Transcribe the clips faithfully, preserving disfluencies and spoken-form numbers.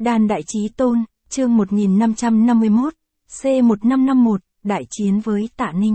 Đan Đại Chí Tôn, chương một nghìn năm trăm năm mươi mốt, C một năm năm mốt, đại chiến với Tạ Ninh.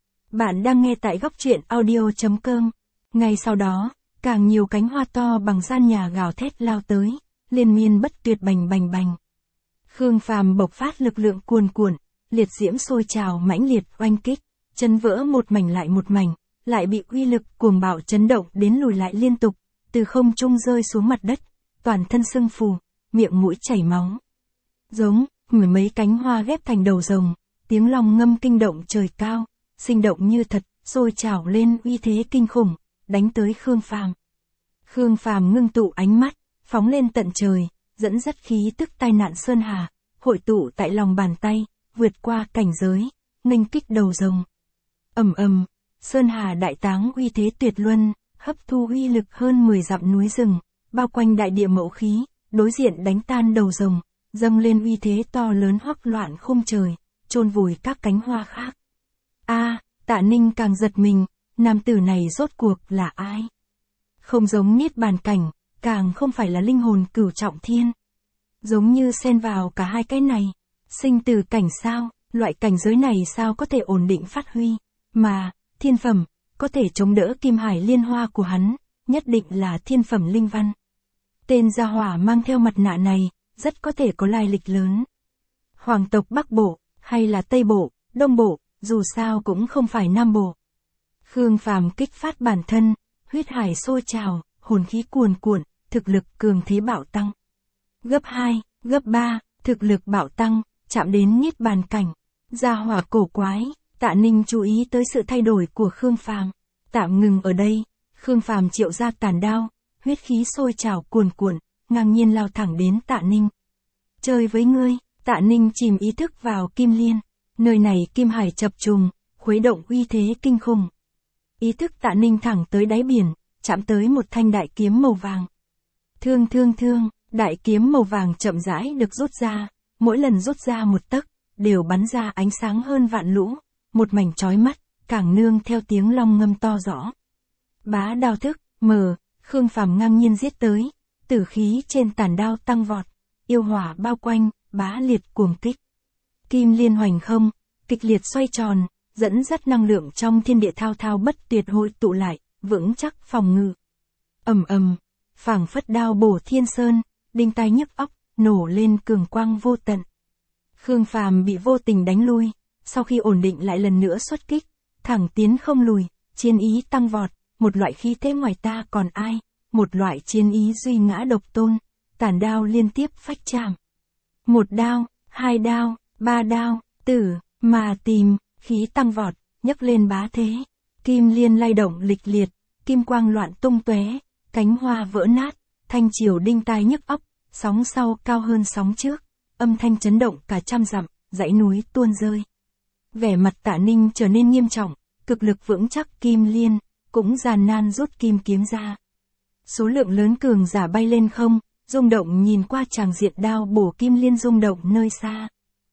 Bạn đang nghe tại góc truyện audio.com. Ngay sau đó, càng nhiều cánh hoa to bằng gian nhà gào thét lao tới, liên miên bất tuyệt bành bành bành. Khương Phàm bộc phát lực lượng cuồn cuộn, liệt diễm sôi trào mãnh liệt oanh kích, chấn vỡ một mảnh lại một mảnh, lại bị uy lực cuồng bạo chấn động đến lùi lại liên tục, từ không trung rơi xuống mặt đất, toàn thân sưng phù, miệng mũi chảy máu. Giống, mười mấy cánh hoa ghép thành đầu rồng, tiếng long ngâm kinh động trời cao, sinh động như thật, sôi trào lên uy thế kinh khủng, đánh tới Khương Phàm. Khương Phàm ngưng tụ ánh mắt, phóng lên tận trời, dẫn dắt khí tức tai nạn sơn hà, hội tụ tại lòng bàn tay, vượt qua cảnh giới, nghênh kích đầu rồng. Ầm ầm, sơn hà đại táng uy thế tuyệt luân, hấp thu uy lực hơn mười dặm núi rừng, bao quanh đại địa mẫu khí, đối diện đánh tan đầu rồng, dâng lên uy thế to lớn hoắc loạn khung trời, chôn vùi các cánh hoa khác. A, Tạ Ninh càng giật mình, nam tử này rốt cuộc là ai? Không giống niết bàn cảnh, càng không phải là linh hồn cửu trọng thiên. Giống như xen vào cả hai cái này, sinh tử cảnh sao, loại cảnh giới này sao có thể ổn định phát huy, mà, thiên phẩm, có thể chống đỡ kim hải liên hoa của hắn, nhất định là thiên phẩm linh văn. Tên gia hỏa mang theo mặt nạ này, rất có thể có lai lịch lớn. Hoàng tộc Bắc Bộ, hay là Tây Bộ, Đông Bộ, dù sao cũng không phải Nam Bộ. Khương Phàm kích phát bản thân, huyết hải sôi trào, hồn khí cuồn cuộn, thực lực cường thế bạo tăng. Gấp hai, gấp ba, thực lực bạo tăng, chạm đến niết bàn cảnh. Gia hỏa cổ quái, Tạ Ninh chú ý tới sự thay đổi của Khương Phàm. Tạm ngừng ở đây, Khương Phàm triệu ra tàn đao, huyết khí sôi trào cuồn cuộn, ngang nhiên lao thẳng đến Tạ Ninh. Chơi với ngươi, Tạ Ninh chìm ý thức vào kim liên, nơi này kim hải chập trùng, khuấy động uy thế kinh khủng. Ý thức Tạ Ninh thẳng tới đáy biển, chạm tới một thanh đại kiếm màu vàng. Thương thương thương, đại kiếm màu vàng chậm rãi được rút ra, mỗi lần rút ra một tấc, đều bắn ra ánh sáng hơn vạn lũ, một mảnh chói mắt, càng nương theo tiếng long ngâm to rõ. Bá đao thức, mờ, Khương Phàm ngang nhiên giết tới, tử khí trên tàn đao tăng vọt, yêu hỏa bao quanh, bá liệt cuồng kích. Kim liên hoành không, kịch liệt xoay tròn, dẫn dắt năng lượng trong thiên địa thao thao bất tuyệt hội tụ lại, vững chắc phòng ngự. Ầm ầm, phảng phất đao bổ thiên sơn, đinh tai nhức óc, nổ lên cường quang vô tận. Khương Phàm bị vô tình đánh lui, sau khi ổn định lại lần nữa xuất kích, thẳng tiến không lùi, chiến ý tăng vọt, một loại khí thế ngoài ta còn ai, một loại chiến ý duy ngã độc tôn, tàn đao liên tiếp phách chạm. Một đao, hai đao, ba đao, tử, mà tìm, khí tăng vọt, nhấc lên bá thế. Kim liên lay động lịch liệt, kim quang loạn tung tóe, cánh hoa vỡ nát, thanh chiều đinh tai nhức óc, sóng sau cao hơn sóng trước, âm thanh chấn động cả trăm dặm, dãy núi tuôn rơi. Vẻ mặt Tạ Ninh trở nên nghiêm trọng, cực lực vững chắc kim liên, cũng gian nan rút kim kiếm ra. Số lượng lớn cường giả bay lên không, rung động nhìn qua tràng diện đao bổ kim liên rung động nơi xa.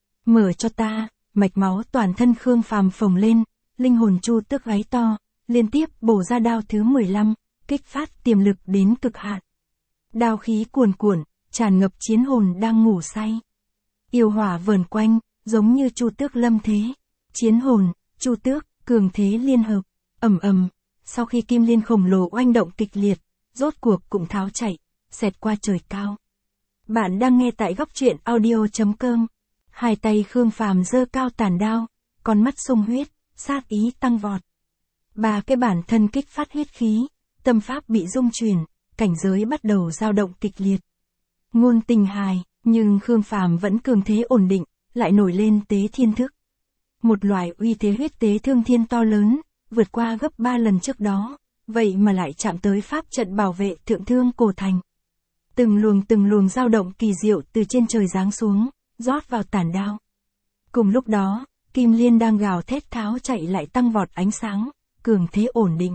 Mở cho ta, mạch máu toàn thân Khương Phàm phồng lên, linh hồn chu tước gáy to, liên tiếp bổ ra đao thứ mười lăm, kích phát tiềm lực đến cực hạn. Đao khí cuồn cuộn, tràn ngập chiến hồn đang ngủ say. Yêu hỏa vờn quanh, giống như chu tước lâm thế. Chiến hồn, chu tước, cường thế liên hợp, ầm ầm. Sau khi kim liên khổng lồ oanh động kịch liệt, rốt cuộc cũng tháo chạy, xẹt qua trời cao. Bạn đang nghe tại góc truyện audio.com. Hai tay Khương Phàm giơ cao tàn đao, con mắt sung huyết, sát ý tăng vọt. Ba cái bản thân kích phát huyết khí, tâm pháp bị rung chuyển, cảnh giới bắt đầu dao động kịch liệt. Ngôn tình hài, nhưng Khương Phàm vẫn cường thế ổn định, lại nổi lên tế thiên thức. Một loại uy thế huyết tế thương thiên to lớn, vượt qua gấp ba lần trước đó, vậy mà lại chạm tới pháp trận bảo vệ thượng thương cổ thành. Từng luồng từng luồng dao động kỳ diệu từ trên trời giáng xuống, rót vào tàn đao. Cùng lúc đó, kim liên đang gào thét tháo chạy lại tăng vọt ánh sáng, cường thế ổn định.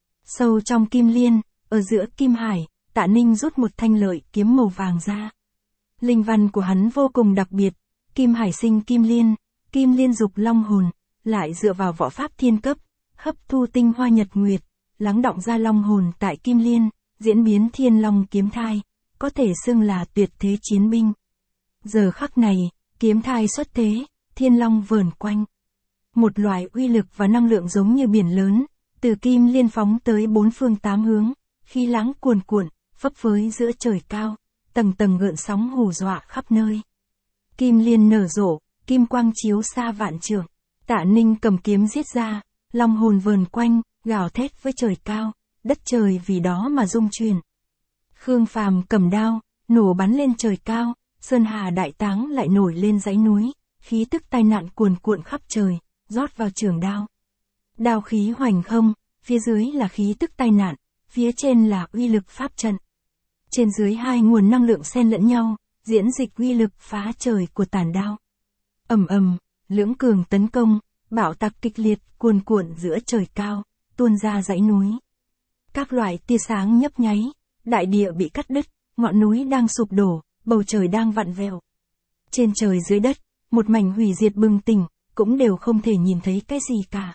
Sâu trong kim liên, ở giữa kim hải, Tạ Ninh rút một thanh lợi kiếm màu vàng ra. Linh văn của hắn vô cùng đặc biệt, kim hải sinh kim liên, kim liên dục long hồn, lại dựa vào võ pháp thiên cấp, hấp thu tinh hoa nhật nguyệt, lắng đọng ra long hồn tại kim liên, diễn biến thiên long kiếm thai, có thể xưng là tuyệt thế chiến binh. Giờ khắc này, kiếm thai xuất thế, thiên long vờn quanh. Một loại uy lực và năng lượng giống như biển lớn, từ kim liên phóng tới bốn phương tám hướng, khí lãng cuồn cuộn, phấp phới giữa trời cao, tầng tầng gợn sóng hù dọa khắp nơi. Kim liên nở rộ, kim quang chiếu xa vạn trượng. Tạ Ninh cầm kiếm giết ra, long hồn vờn quanh, gào thét với trời cao, đất trời vì đó mà rung chuyển. Khương Phàm cầm đao, nổ bắn lên trời cao, sơn hà đại táng lại nổi lên dãy núi, khí tức tai nạn cuồn cuộn khắp trời, rót vào trường đao. Đao khí hoành không, phía dưới là khí tức tai nạn, phía trên là uy lực pháp trận. Trên dưới hai nguồn năng lượng xen lẫn nhau, diễn dịch uy lực phá trời của tàn đao. Ầm ầm, lưỡng cường tấn công, bạo tạc kịch liệt cuồn cuộn giữa trời cao, tuôn ra dãy núi. Các loại tia sáng nhấp nháy, đại địa bị cắt đứt, ngọn núi đang sụp đổ, bầu trời đang vặn vẹo. Trên trời dưới đất, một mảnh hủy diệt bừng tỉnh, cũng đều không thể nhìn thấy cái gì cả.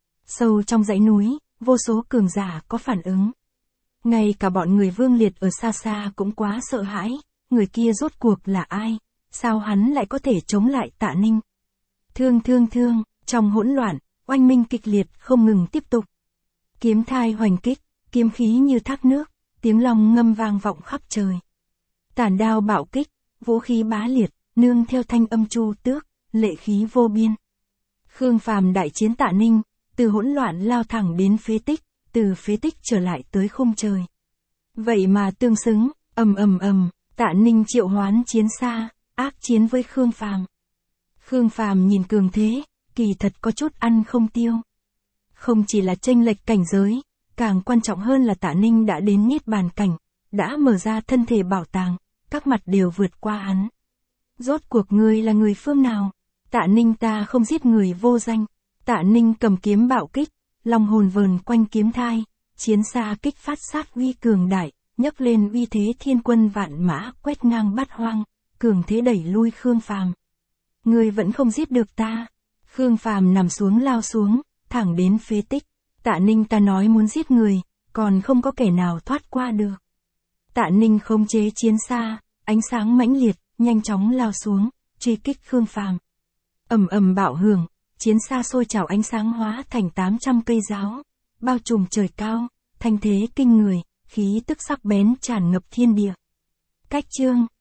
Sâu trong dãy núi, vô số cường giả có phản ứng. Ngay cả bọn người Vương Liệt ở xa xa cũng quá sợ hãi, người kia rốt cuộc là ai, sao hắn lại có thể chống lại Tạ Ninh. Thương thương thương, trong hỗn loạn, oanh minh kịch liệt không ngừng tiếp tục. Kiếm thai hoành kích, kiếm khí như thác nước, tiếng long ngâm vang vọng khắp trời. Tản đao bạo kích, vũ khí bá liệt, nương theo thanh âm chu tước, lệ khí vô biên. Khương Phàm đại chiến Tạ Ninh, từ hỗn loạn lao thẳng đến phế tích, từ phế tích trở lại tới khung trời. Vậy mà tương xứng, ầm ầm ầm, Tạ Ninh triệu hoán chiến xa, ác chiến với Khương Phàm. Khương Phàm nhìn cường thế, kỳ thật có chút ăn không tiêu. Không chỉ là chênh lệch cảnh giới, càng quan trọng hơn là Tạ Ninh đã đến niết bàn cảnh, đã mở ra thân thể bảo tàng, các mặt đều vượt qua hắn. Rốt cuộc ngươi là người phương nào? Tạ Ninh ta không giết người vô danh. Tạ Ninh cầm kiếm bạo kích, long hồn vờn quanh kiếm thai, chiến xa kích phát sát uy cường đại, nhấc lên uy thế thiên quân vạn mã quét ngang bát hoang, cường thế đẩy lui Khương Phàm. Ngươi vẫn không giết được ta. Khương Phàm nằm xuống lao xuống, thẳng đến phế tích. Tạ Ninh ta nói muốn giết người, còn không có kẻ nào thoát qua được. Tạ Ninh khống chế chiến xa, ánh sáng mãnh liệt, nhanh chóng lao xuống, truy kích Khương Phàm. Ầm ầm bạo hưởng, chiến xa sôi trào ánh sáng hóa thành tám trăm cây giáo, bao trùm trời cao, thanh thế kinh người, khí tức sắc bén tràn ngập thiên địa. Cách chương